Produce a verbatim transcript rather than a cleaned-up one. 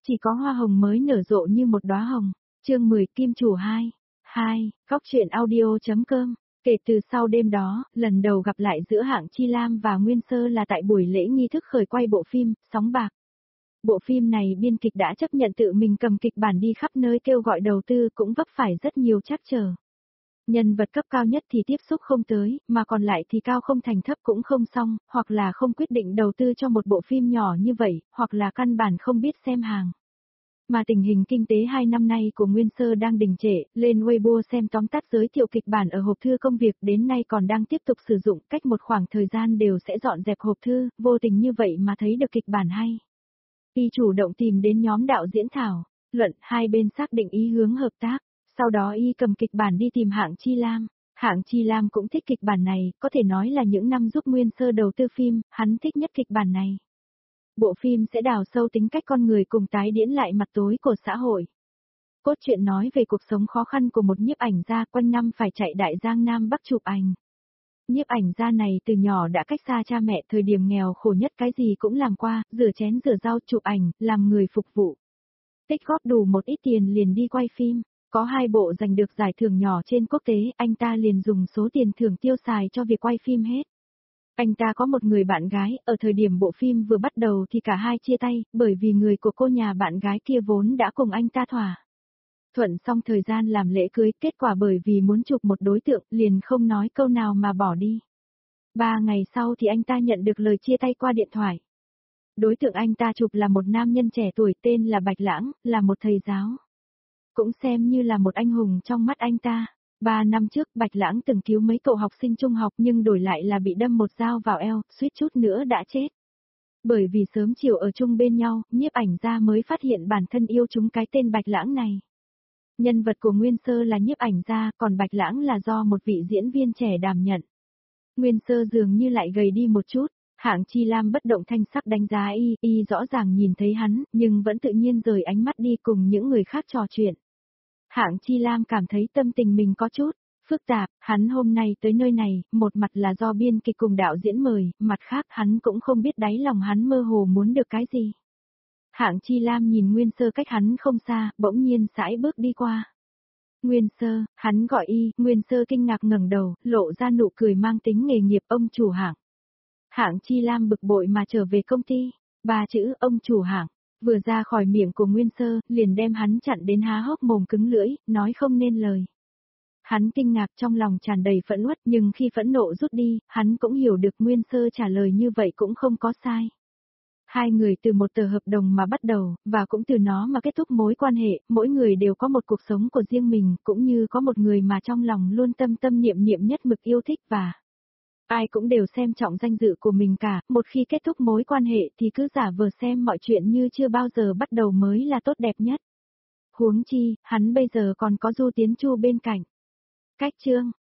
chỉ có hoa hồng mới nở rộ như một đóa hồng. Chương mười Kim Chủ hai. hai. Góc truyện audio.com. Kể từ sau đêm đó, lần đầu gặp lại giữa Hạng Chi Lam và Nguyên Sơ là tại buổi lễ nghi thức khởi quay bộ phim Sóng Bạc. Bộ phim này biên kịch đã chấp nhận tự mình cầm kịch bản đi khắp nơi kêu gọi đầu tư, cũng vấp phải rất nhiều trắc trở. Nhân vật cấp cao nhất thì tiếp xúc không tới, mà còn lại thì cao không thành thấp cũng không xong, hoặc là không quyết định đầu tư cho một bộ phim nhỏ như vậy, hoặc là căn bản không biết xem hàng. Mà tình hình kinh tế hai năm nay của Nguyên Sơ đang đình trệ, lên Weibo xem tóm tắt giới thiệu kịch bản ở hộp thư công việc đến nay còn đang tiếp tục sử dụng, cách một khoảng thời gian đều sẽ dọn dẹp hộp thư, vô tình như vậy mà thấy được kịch bản hay. Y chủ động tìm đến nhóm đạo diễn thảo luận, hai bên xác định ý hướng hợp tác, sau đó Y cầm kịch bản đi tìm Hạng Chi Lam. Hạng Chi Lam cũng thích kịch bản này, có thể nói là những năm giúp Nguyên Sơ đầu tư phim, hắn thích nhất kịch bản này. Bộ phim sẽ đào sâu tính cách con người cùng tái diễn lại mặt tối của xã hội. Cốt truyện nói về cuộc sống khó khăn của một nhiếp ảnh gia quanh năm phải chạy đại giang Nam Bắc chụp ảnh. Nhiếp ảnh gia này từ nhỏ đã cách xa cha mẹ, thời điểm nghèo khổ nhất cái gì cũng làm qua, rửa chén rửa rau chụp ảnh, làm người phục vụ. Tích góp đủ một ít tiền liền đi quay phim, có hai bộ giành được giải thưởng nhỏ trên quốc tế, anh ta liền dùng số tiền thưởng tiêu xài cho việc quay phim hết. Anh ta có một người bạn gái, ở thời điểm bộ phim vừa bắt đầu thì cả hai chia tay, bởi vì người của cô nhà bạn gái kia vốn đã cùng anh ta thỏa thuận xong thời gian làm lễ cưới, kết quả bởi vì muốn chụp một đối tượng, liền không nói câu nào mà bỏ đi. Ba ngày sau thì anh ta nhận được lời chia tay qua điện thoại. Đối tượng anh ta chụp là một nam nhân trẻ tuổi tên là Bạch Lãng, là một thầy giáo. Cũng xem như là một anh hùng trong mắt anh ta. Ba năm trước Bạch Lãng từng cứu mấy cậu học sinh trung học nhưng đổi lại là bị đâm một dao vào eo, suýt chút nữa đã chết. Bởi vì sớm chiều ở chung bên nhau, nhiếp ảnh gia mới phát hiện bản thân yêu chúng cái tên Bạch Lãng này. Nhân vật của Nguyên Sơ là nhiếp ảnh gia, còn Bạch Lãng là do một vị diễn viên trẻ đảm nhận. Nguyên Sơ dường như lại gầy đi một chút, Hạng Chi Lam bất động thanh sắc đánh giá y, y rõ ràng nhìn thấy hắn, nhưng vẫn tự nhiên rời ánh mắt đi cùng những người khác trò chuyện. Hạng Chi Lam cảm thấy tâm tình mình có chút phức tạp, hắn hôm nay tới nơi này, một mặt là do biên kịch cùng đạo diễn mời, mặt khác hắn cũng không biết đáy lòng hắn mơ hồ muốn được cái gì. Hạng Chi Lam nhìn Nguyên Sơ cách hắn không xa, bỗng nhiên sải bước đi qua. Nguyên Sơ, hắn gọi y, Nguyên Sơ kinh ngạc ngẩng đầu, lộ ra nụ cười mang tính nghề nghiệp, ông chủ Hạng. Hạng Chi Lam bực bội mà trở về công ty, ba chữ ông chủ Hạng vừa ra khỏi miệng của Nguyên Sơ, liền đem hắn chặn đến há hốc mồm cứng lưỡi, nói không nên lời. Hắn kinh ngạc, trong lòng tràn đầy phẫn uất, nhưng khi phẫn nộ rút đi, hắn cũng hiểu được Nguyên Sơ trả lời như vậy cũng không có sai. Hai người từ một tờ hợp đồng mà bắt đầu, và cũng từ nó mà kết thúc mối quan hệ, mỗi người đều có một cuộc sống của riêng mình, cũng như có một người mà trong lòng luôn tâm tâm niệm niệm nhất mực yêu thích, và ai cũng đều xem trọng danh dự của mình cả, một khi kết thúc mối quan hệ thì cứ giả vờ xem mọi chuyện như chưa bao giờ bắt đầu mới là tốt đẹp nhất. Huống chi, hắn bây giờ còn có Du Tiến Chu bên cạnh. Cách chương